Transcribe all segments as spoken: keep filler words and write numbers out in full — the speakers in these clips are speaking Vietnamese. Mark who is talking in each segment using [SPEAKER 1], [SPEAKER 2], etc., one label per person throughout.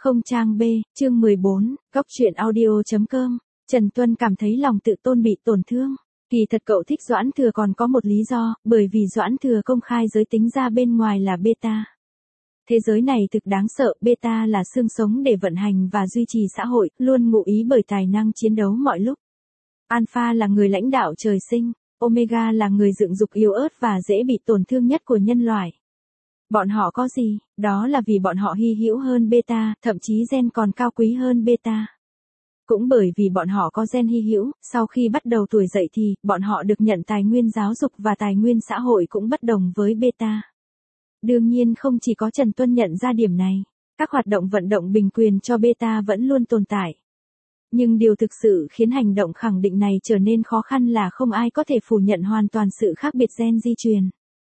[SPEAKER 1] Không trang B, chương mười bốn, góc truyện audio.com. Trần Tuân cảm thấy lòng tự tôn bị tổn thương. Kỳ thật cậu thích Doãn Thừa còn có một lý do, bởi vì Doãn Thừa công khai giới tính ra bên ngoài là beta. Thế giới này thực đáng sợ, beta là xương sống để vận hành và duy trì xã hội, luôn ngụ ý bởi tài năng chiến đấu mọi lúc. Alpha là người lãnh đạo trời sinh, Omega là người dựng dục yếu ớt và dễ bị tổn thương nhất của nhân loại. Bọn họ có gì, đó là vì bọn họ hy hữu hơn beta, thậm chí gen còn cao quý hơn beta. Cũng bởi vì bọn họ có gen hy hữu, sau khi bắt đầu tuổi dậy thì, bọn họ được nhận tài nguyên giáo dục và tài nguyên xã hội cũng bất đồng với beta. Đương nhiên không chỉ có Trần Tuân nhận ra điểm này, các hoạt động vận động bình quyền cho beta vẫn luôn tồn tại. Nhưng điều thực sự khiến hành động khẳng định này trở nên khó khăn là không ai có thể phủ nhận hoàn toàn sự khác biệt gen di truyền.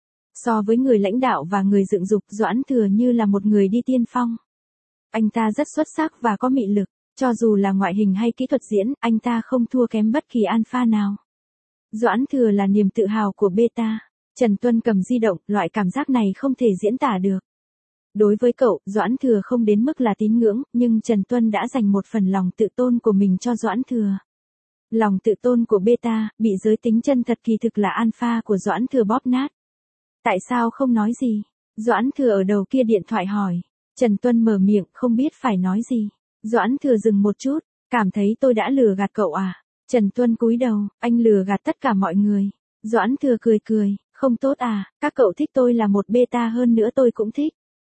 [SPEAKER 1] So với người lãnh đạo và người dựng dục, Doãn Thừa như là một người đi tiên phong. Anh ta rất xuất sắc và có mị lực, cho dù là ngoại hình hay kỹ thuật diễn, anh ta không thua kém bất kỳ alpha nào. Doãn Thừa là niềm tự hào của beta. Trần Tuân cầm di động, loại cảm giác này không thể diễn tả được. Đối với cậu, Doãn Thừa không đến mức là tín ngưỡng, nhưng Trần Tuân đã dành một phần lòng tự tôn của mình cho Doãn Thừa. Lòng tự tôn của beta, bị giới tính chân thật kỳ thực là alpha của Doãn Thừa bóp nát. Tại sao không nói gì? Doãn Thừa ở đầu kia điện thoại hỏi. Trần Tuân mở miệng, không biết phải nói gì. Doãn Thừa dừng một chút, cảm thấy tôi đã lừa gạt cậu à? Trần Tuân cúi đầu, anh lừa gạt tất cả mọi người. Doãn Thừa cười cười, không tốt à, các cậu thích tôi là một beta hơn nữa tôi cũng thích.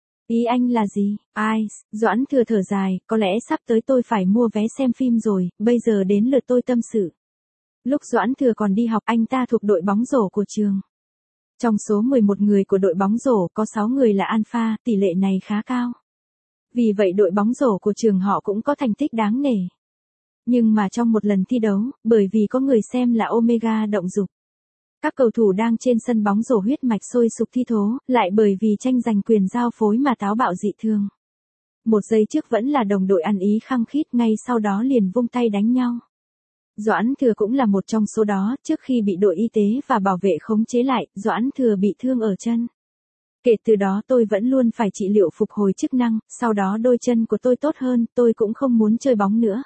[SPEAKER 1] Ý anh là gì? Ai? Doãn Thừa thở dài, có lẽ sắp tới tôi phải mua vé xem phim rồi, bây giờ đến lượt tôi tâm sự. Lúc Doãn Thừa còn đi học, anh ta thuộc đội bóng rổ của trường. Trong số mười một người của đội bóng rổ, có sáu người là alpha, tỷ lệ này khá cao. Vì vậy đội bóng rổ của trường họ cũng có thành tích đáng nể. Nhưng mà trong một lần thi đấu, bởi vì có người xem là Omega động dục. Các cầu thủ đang trên sân bóng rổ huyết mạch sôi sục thi thố, lại bởi vì tranh giành quyền giao phối mà táo bạo dị thường. Một giây trước vẫn là đồng đội ăn ý khăng khít, ngay sau đó liền vung tay đánh nhau. Doãn Thừa cũng là một trong số đó, trước khi bị đội y tế và bảo vệ khống chế lại, Doãn Thừa bị thương ở chân. Kể từ đó tôi vẫn luôn phải trị liệu phục hồi chức năng, sau đó đôi chân của tôi tốt hơn, tôi cũng không muốn chơi bóng nữa.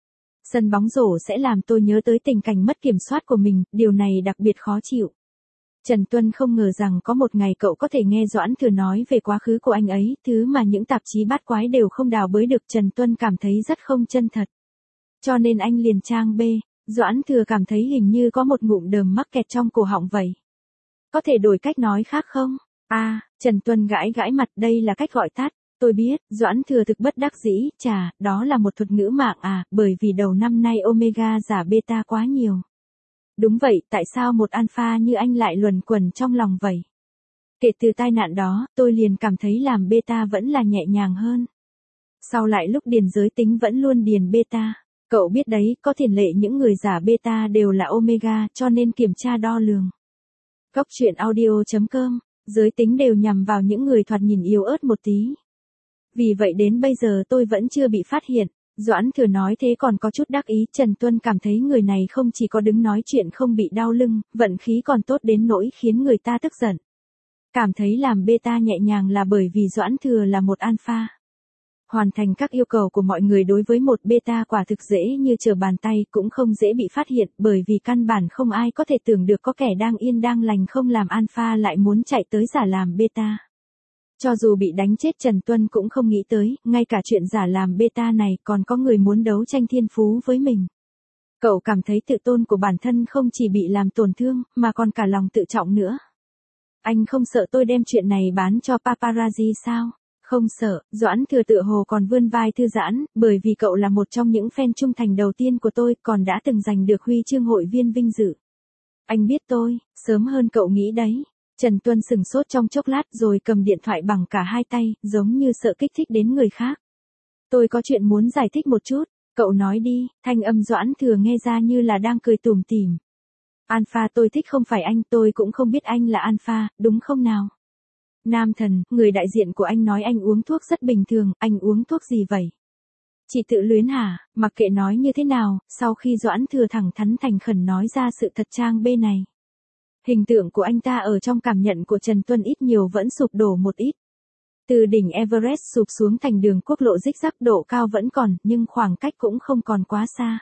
[SPEAKER 1] Sân bóng rổ sẽ làm tôi nhớ tới tình cảnh mất kiểm soát của mình, điều này đặc biệt khó chịu. Trần Tuân không ngờ rằng có một ngày cậu có thể nghe Doãn Thừa nói về quá khứ của anh ấy, thứ mà những tạp chí bát quái đều không đào bới được. Trần Tuân cảm thấy rất không chân thật. Cho nên anh liền trang B, Doãn Thừa cảm thấy hình như có một ngụm đờm mắc kẹt trong cổ họng vậy. Có thể đổi cách nói khác không? À, Trần Tuân gãi gãi mặt, đây là cách gọi tắt. Tôi biết, Doãn Thừa thực bất đắc dĩ, chà, đó là một thuật ngữ mạng à, bởi vì đầu năm nay Omega giả beta quá nhiều. Đúng vậy, tại sao một alpha như anh lại luẩn quẩn trong lòng vậy? Kể từ tai nạn đó, tôi liền cảm thấy làm beta vẫn là nhẹ nhàng hơn. Sau lại lúc điền giới tính vẫn luôn điền beta. Cậu biết đấy, có tiền lệ những người giả beta đều là Omega, cho nên kiểm tra đo lường. Góc truyện audio.com, giới tính đều nhằm vào những người thoạt nhìn yếu ớt một tí. Vì vậy đến bây giờ tôi vẫn chưa bị phát hiện. Doãn Thừa nói thế còn có chút đắc ý. Trần Tuân cảm thấy người này không chỉ có đứng nói chuyện không bị đau lưng, vận khí còn tốt đến nỗi khiến người ta tức giận. Cảm thấy làm beta nhẹ nhàng là bởi vì Doãn Thừa là một alpha. Hoàn thành các yêu cầu của mọi người đối với một beta quả thực dễ như trở bàn tay, cũng không dễ bị phát hiện, bởi vì căn bản không ai có thể tưởng được có kẻ đang yên đang lành không làm alpha lại muốn chạy tới giả làm beta. Cho dù bị đánh chết, Trần Tuân cũng không nghĩ tới, ngay cả chuyện giả làm beta này còn có người muốn đấu tranh thiên phú với mình. Cậu cảm thấy tự tôn của bản thân không chỉ bị làm tổn thương, mà còn cả lòng tự trọng nữa. Anh không sợ tôi đem chuyện này bán cho paparazzi sao? Không sợ, Doãn Thừa tựa hồ còn vươn vai thư giãn, bởi vì cậu là một trong những fan trung thành đầu tiên của tôi, còn đã từng giành được huy chương hội viên vinh dự. Anh biết tôi, sớm hơn cậu nghĩ đấy. Trần Tuân sừng sốt trong chốc lát rồi cầm điện thoại bằng cả hai tay, giống như sợ kích thích đến người khác. Tôi có chuyện muốn giải thích một chút, cậu nói đi. Thanh âm Doãn Thừa nghe ra như là đang cười tủm tỉm. Alpha tôi thích không phải anh, tôi cũng không biết anh là alpha, đúng không nào? Nam thần, người đại diện của anh nói anh uống thuốc rất bình thường, anh uống thuốc gì vậy? Chỉ tự luyến hả? Mặc kệ nói như thế nào, sau khi Doãn Thừa thẳng thắn thành khẩn nói ra sự thật trang B này. Hình tượng của anh ta ở trong cảm nhận của Trần Tuân ít nhiều vẫn sụp đổ một ít. Từ đỉnh Everest sụp xuống thành đường quốc lộ rích rắc, độ cao vẫn còn, nhưng khoảng cách cũng không còn quá xa.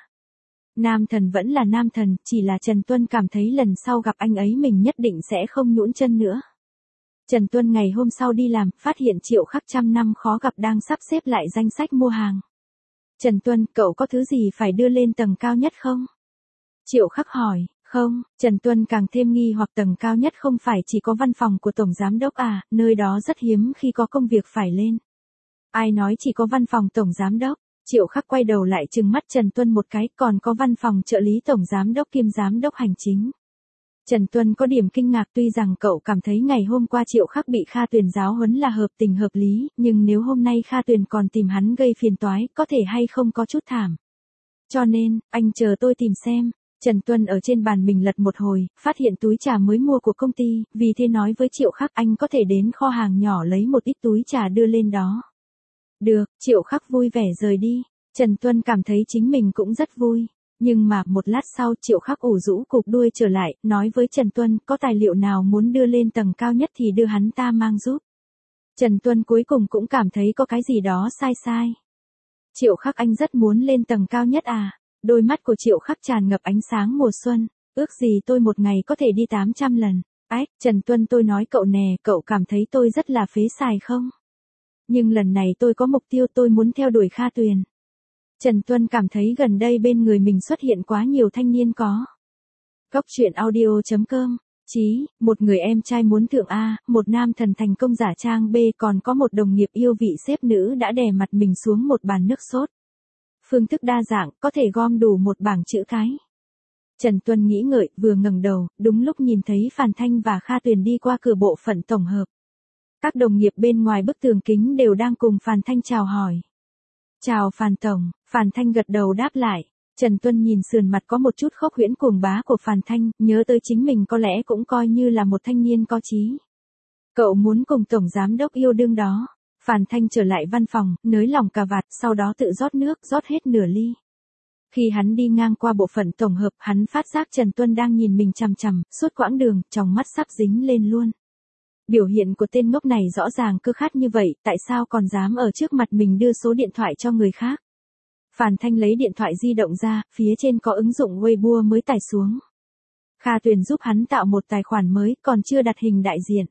[SPEAKER 1] Nam thần vẫn là nam thần, chỉ là Trần Tuân cảm thấy lần sau gặp anh ấy mình nhất định sẽ không nhũn chân nữa. Trần Tuân ngày hôm sau đi làm, phát hiện Triệu Khắc trăm năm khó gặp đang sắp xếp lại danh sách mua hàng. Trần Tuân, cậu có thứ gì phải đưa lên tầng cao nhất không? Triệu Khắc hỏi, không, Trần Tuân càng thêm nghi hoặc tầng cao nhất không phải chỉ có văn phòng của Tổng Giám Đốc à, nơi đó rất hiếm khi có công việc phải lên. Ai nói chỉ có văn phòng Tổng Giám Đốc? Triệu Khắc quay đầu lại trừng mắt Trần Tuân một cái, còn có văn phòng trợ lý Tổng Giám Đốc kiêm Giám Đốc Hành chính. Trần Tuân có điểm kinh ngạc, tuy rằng cậu cảm thấy ngày hôm qua Triệu Khắc bị Kha Tuyền giáo huấn là hợp tình hợp lý, nhưng nếu hôm nay Kha Tuyền còn tìm hắn gây phiền toái, có thể hay không có chút thảm. Cho nên, anh chờ tôi tìm xem. Trần Tuân ở trên bàn mình lật một hồi, phát hiện túi trà mới mua của công ty, vì thế nói với Triệu Khắc anh có thể đến kho hàng nhỏ lấy một ít túi trà đưa lên đó. Được, Triệu Khắc vui vẻ rời đi. Trần Tuân cảm thấy chính mình cũng rất vui. Nhưng mà một lát sau Triệu Khắc ủ rũ cụp đuôi trở lại, nói với Trần Tuân có tài liệu nào muốn đưa lên tầng cao nhất thì đưa hắn ta mang giúp. Trần Tuân cuối cùng cũng cảm thấy có cái gì đó sai sai. Triệu Khắc anh rất muốn lên tầng cao nhất à? Đôi mắt của Triệu Khắc tràn ngập ánh sáng mùa xuân. Ước gì tôi một ngày có thể đi tám trăm lần. Ách, Trần Tuân tôi nói cậu nè, cậu cảm thấy tôi rất là phế xài không? Nhưng lần này tôi có mục tiêu, tôi muốn theo đuổi Kha Tuyền. Trần Tuân cảm thấy gần đây bên người mình xuất hiện quá nhiều thanh niên có. Góc truyện audio chấm com. Chí, một người em trai muốn thượng A, một nam thần thành công giả trang B, còn có một đồng nghiệp yêu vị sếp nữ đã đè mặt mình xuống một bàn nước sốt. Phương thức đa dạng, có thể gom đủ một bảng chữ cái. Trần Tuân nghĩ ngợi, vừa ngẩng đầu, đúng lúc nhìn thấy Phàn Thanh và Kha Tuyền đi qua cửa bộ phận tổng hợp. Các đồng nghiệp bên ngoài bức tường kính đều đang cùng Phàn Thanh chào hỏi. Chào Phàn Tổng, Phàn Thanh gật đầu đáp lại. Trần Tuân nhìn sườn mặt có một chút khốc huyễn cuồng bá của Phàn Thanh, nhớ tới chính mình có lẽ cũng coi như là một thanh niên có chí. Cậu muốn cùng Tổng Giám Đốc yêu đương đó. Phàn Thanh trở lại văn phòng, nới lỏng cà vạt, sau đó tự rót nước, rót hết nửa ly. Khi hắn đi ngang qua bộ phận tổng hợp, hắn phát giác Trần Tuân đang nhìn mình chằm chằm, suốt quãng đường, trong mắt sắp dính lên luôn. Biểu hiện của tên ngốc này rõ ràng cơ khát như vậy, tại sao còn dám ở trước mặt mình đưa số điện thoại cho người khác? Phàn Thanh lấy điện thoại di động ra, phía trên có ứng dụng Weibo mới tải xuống. Kha Tuyền giúp hắn tạo một tài khoản mới, còn chưa đặt hình đại diện.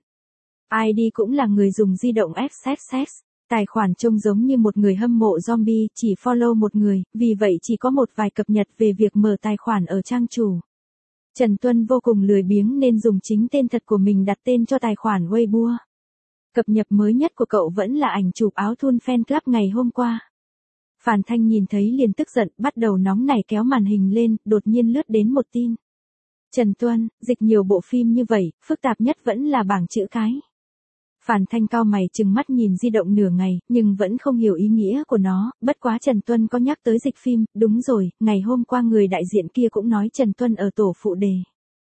[SPEAKER 1] i đê cũng là người dùng di động ích ích ích. Tài khoản trông giống như một người hâm mộ zombie, chỉ follow một người, vì vậy chỉ có một vài cập nhật về việc mở tài khoản ở trang chủ. Trần Tuân vô cùng lười biếng nên dùng chính tên thật của mình đặt tên cho tài khoản Weibo. Cập nhật mới nhất của cậu vẫn là ảnh chụp áo thun fan club ngày hôm qua. Phàn Thanh nhìn thấy liền tức giận, bắt đầu nóng nảy kéo màn hình lên, đột nhiên lướt đến một tin. Trần Tuân, dịch nhiều bộ phim như vậy, phức tạp nhất vẫn là bảng chữ cái. Phàn Thanh cau mày trừng mắt nhìn di động nửa ngày, nhưng vẫn không hiểu ý nghĩa của nó, bất quá Trần Tuân có nhắc tới dịch phim, đúng rồi, ngày hôm qua người đại diện kia cũng nói Trần Tuân ở tổ phụ đề.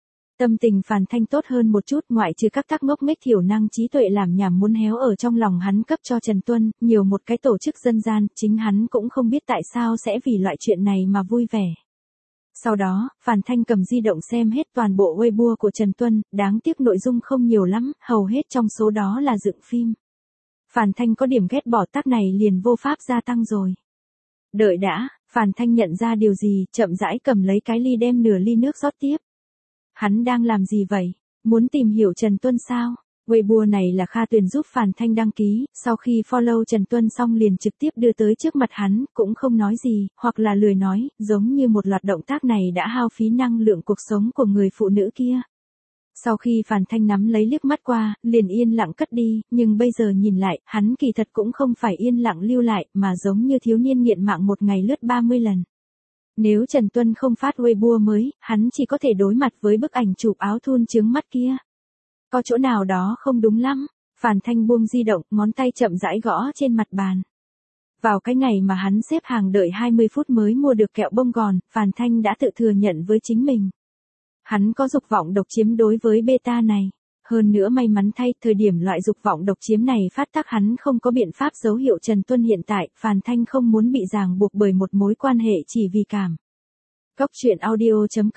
[SPEAKER 1] Tâm tình Phàn Thanh tốt hơn một chút, ngoại trừ các tác ngốc nghếch thiểu năng trí tuệ làm nhảm muốn héo ở trong lòng hắn cấp cho Trần Tuân, nhiều một cái tổ chức dân gian, chính hắn cũng không biết tại sao sẽ vì loại chuyện này mà vui vẻ. Sau đó, Phàn Thanh cầm di động xem hết toàn bộ Weibo của Trần Tuân, đáng tiếc nội dung không nhiều lắm, hầu hết trong số đó là dựng phim. Phàn Thanh có điểm ghét bỏ tác này liền vô pháp gia tăng rồi. Đợi đã, Phàn Thanh nhận ra điều gì, chậm rãi cầm lấy cái ly đem nửa ly nước rót tiếp. Hắn đang làm gì vậy? Muốn tìm hiểu Trần Tuân sao? Weibo này là Kha Tuyền giúp Phàn Thanh đăng ký, sau khi follow Trần Tuân xong liền trực tiếp đưa tới trước mặt hắn, cũng không nói gì, hoặc là lười nói, giống như một loạt động tác này đã hao phí năng lượng cuộc sống của người phụ nữ kia. Sau khi Phàn Thanh nắm lấy liếc mắt qua, liền yên lặng cất đi, nhưng bây giờ nhìn lại, hắn kỳ thật cũng không phải yên lặng lưu lại, mà giống như thiếu niên nghiện mạng một ngày lướt ba mươi lần. Nếu Trần Tuân không phát Weibo mới, hắn chỉ có thể đối mặt với bức ảnh chụp áo thun chướng mắt kia. Có chỗ nào đó không đúng lắm, Phàn Thanh buông di động, ngón tay chậm rãi gõ trên mặt bàn. Vào cái ngày mà hắn xếp hàng đợi hai mươi phút mới mua được kẹo bông gòn, Phàn Thanh đã tự thừa nhận với chính mình. Hắn có dục vọng độc chiếm đối với beta này. Hơn nữa may mắn thay, thời điểm loại dục vọng độc chiếm này phát tác hắn không có biện pháp dấu hiệu Trần Tuân hiện tại, Phàn Thanh không muốn bị ràng buộc bởi một mối quan hệ chỉ vì cảm. Góc truyện audio chấm com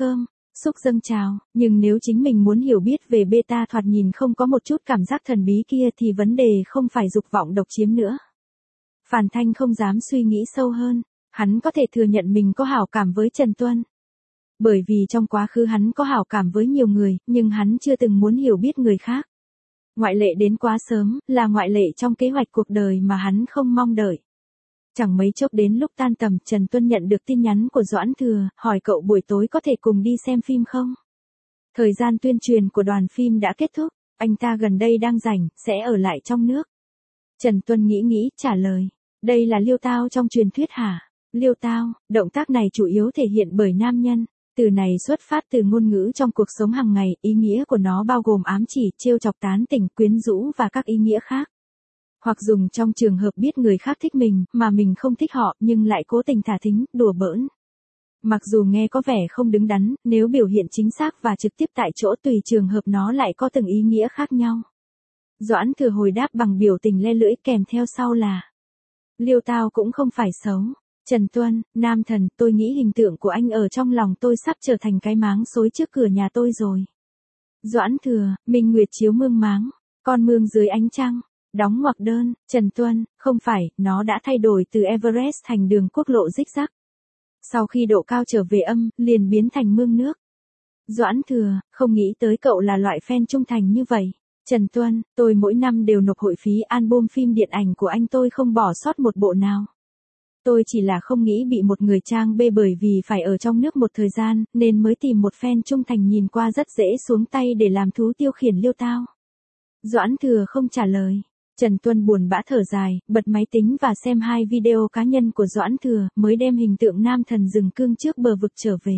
[SPEAKER 1] xúc dâng trào, nhưng nếu chính mình muốn hiểu biết về beta thoạt nhìn không có một chút cảm giác thần bí kia thì vấn đề không phải dục vọng độc chiếm nữa. Phàn Thanh không dám suy nghĩ sâu hơn, hắn có thể thừa nhận mình có hảo cảm với Trần Tuân. Bởi vì trong quá khứ hắn có hảo cảm với nhiều người, nhưng hắn chưa từng muốn hiểu biết người khác. Ngoại lệ đến quá sớm, là ngoại lệ trong kế hoạch cuộc đời mà hắn không mong đợi. Chẳng mấy chốc đến lúc tan tầm, Trần Tuân nhận được tin nhắn của Doãn Thừa, hỏi cậu buổi tối có thể cùng đi xem phim không? Thời gian tuyên truyền của đoàn phim đã kết thúc, anh ta gần đây đang rảnh, sẽ ở lại trong nước. Trần Tuân nghĩ nghĩ, trả lời. Đây là liêu tao trong truyền thuyết hả? Liêu tao, động tác này chủ yếu thể hiện bởi nam nhân. Từ này xuất phát từ ngôn ngữ trong cuộc sống hàng ngày, ý nghĩa của nó bao gồm ám chỉ, trêu chọc, tán tỉnh, quyến rũ và các ý nghĩa khác. Hoặc dùng trong trường hợp biết người khác thích mình, mà mình không thích họ, nhưng lại cố tình thả thính, đùa bỡn. Mặc dù nghe có vẻ không đứng đắn, nếu biểu hiện chính xác và trực tiếp tại chỗ tùy trường hợp nó lại có từng ý nghĩa khác nhau. Doãn Thừa hồi đáp bằng biểu tình le lưỡi kèm theo sau là: liêu tao cũng không phải xấu. Trần Tuân, nam thần, tôi nghĩ hình tượng của anh ở trong lòng tôi sắp trở thành cái máng xối trước cửa nhà tôi rồi. Doãn Thừa, minh nguyệt chiếu mương máng, con mương dưới ánh trăng, đóng ngoặc đơn. Trần Tuân, không phải, nó đã thay đổi từ Everest thành đường quốc lộ rích rắc. Sau khi độ cao trở về âm, liền biến thành mương nước. Doãn Thừa, không nghĩ tới cậu là loại fan trung thành như vậy. Trần Tuân, tôi mỗi năm đều nộp hội phí album phim điện ảnh của anh, tôi không bỏ sót một bộ nào. Tôi chỉ là không nghĩ bị một người trang bê bởi vì phải ở trong nước một thời gian, nên mới tìm một fan trung thành nhìn qua rất dễ xuống tay để làm thú tiêu khiển liêu tao. Doãn Thừa không trả lời. Trần Tuân buồn bã thở dài, bật máy tính và xem hai video cá nhân của Doãn Thừa, mới đem hình tượng nam thần rừng cương trước bờ vực trở về.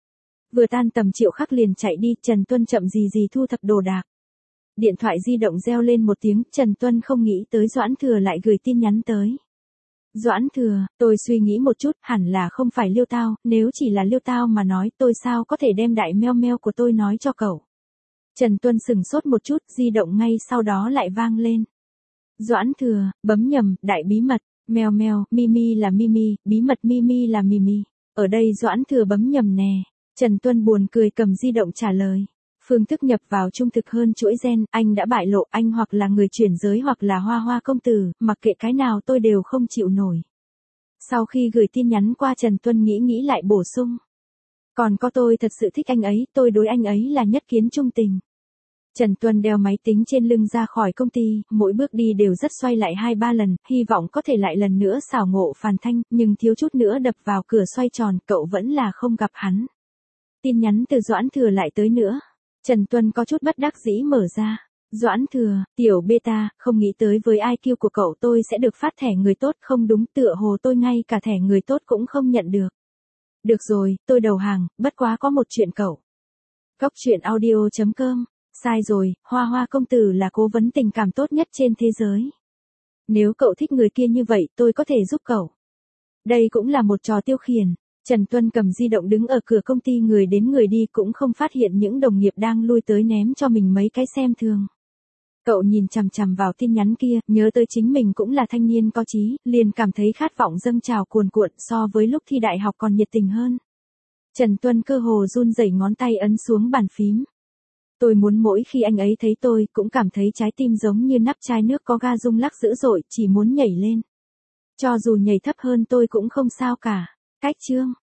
[SPEAKER 1] Vừa tan tầm Triệu Khắc liền chạy đi, Trần Tuân chậm gì gì thu thập đồ đạc. Điện thoại di động reo lên một tiếng, Trần Tuân không nghĩ tới Doãn Thừa lại gửi tin nhắn tới. Doãn Thừa, tôi suy nghĩ một chút, hẳn là không phải liêu tao, nếu chỉ là liêu tao mà nói, tôi sao có thể đem đại mail mail của tôi nói cho cậu. Trần Tuân sừng sốt một chút, di động ngay sau đó lại vang lên. Doãn Thừa, bấm nhầm, đại bí mật, mail mail, Mimi là Mimi, bí mật Mimi là Mimi. Ở đây Doãn Thừa bấm nhầm nè. Trần Tuân buồn cười cầm di động trả lời. Phương thức nhập vào trung thực hơn chuỗi gen, anh đã bại lộ, anh hoặc là người chuyển giới hoặc là hoa hoa công tử, mặc kệ cái nào tôi đều không chịu nổi. Sau khi gửi tin nhắn qua, Trần Tuân nghĩ nghĩ lại bổ sung. Còn có, tôi thật sự thích anh ấy, tôi đối anh ấy là nhất kiến trung tình. Trần Tuân đeo máy tính trên lưng ra khỏi công ty, mỗi bước đi đều rất xoay lại hai ba lần, hy vọng có thể lại lần nữa xảo ngộ Phàn Thanh, nhưng thiếu chút nữa đập vào cửa xoay tròn, cậu vẫn là không gặp hắn. Tin nhắn từ Doãn Thừa lại tới nữa. Trần Tuân có chút bất đắc dĩ mở ra. Doãn Thừa, tiểu beta, không nghĩ tới với i kiu của cậu tôi sẽ được phát thẻ người tốt, không đúng, tựa hồ tôi ngay cả thẻ người tốt cũng không nhận được. Được rồi, tôi đầu hàng, bất quá có một chuyện cậu. Cóc truyện audio chấm com. Sai rồi, Hoa Hoa công tử là cố vấn tình cảm tốt nhất trên thế giới. Nếu cậu thích người kia như vậy, tôi có thể giúp cậu. Đây cũng là một trò tiêu khiển. Trần Tuân cầm di động đứng ở cửa công ty, người đến người đi, cũng không phát hiện những đồng nghiệp đang lui tới ném cho mình mấy cái xem thường. Cậu nhìn chằm chằm vào tin nhắn kia, nhớ tới chính mình cũng là thanh niên có chí, liền cảm thấy khát vọng dâng trào cuồn cuộn, so với lúc thi đại học còn nhiệt tình hơn. Trần Tuân cơ hồ run rẩy ngón tay ấn xuống bàn phím. Tôi muốn mỗi khi anh ấy thấy tôi, cũng cảm thấy trái tim giống như nắp chai nước có ga rung lắc dữ dội, chỉ muốn nhảy lên. Cho dù nhảy thấp hơn tôi cũng không sao cả. Cách chương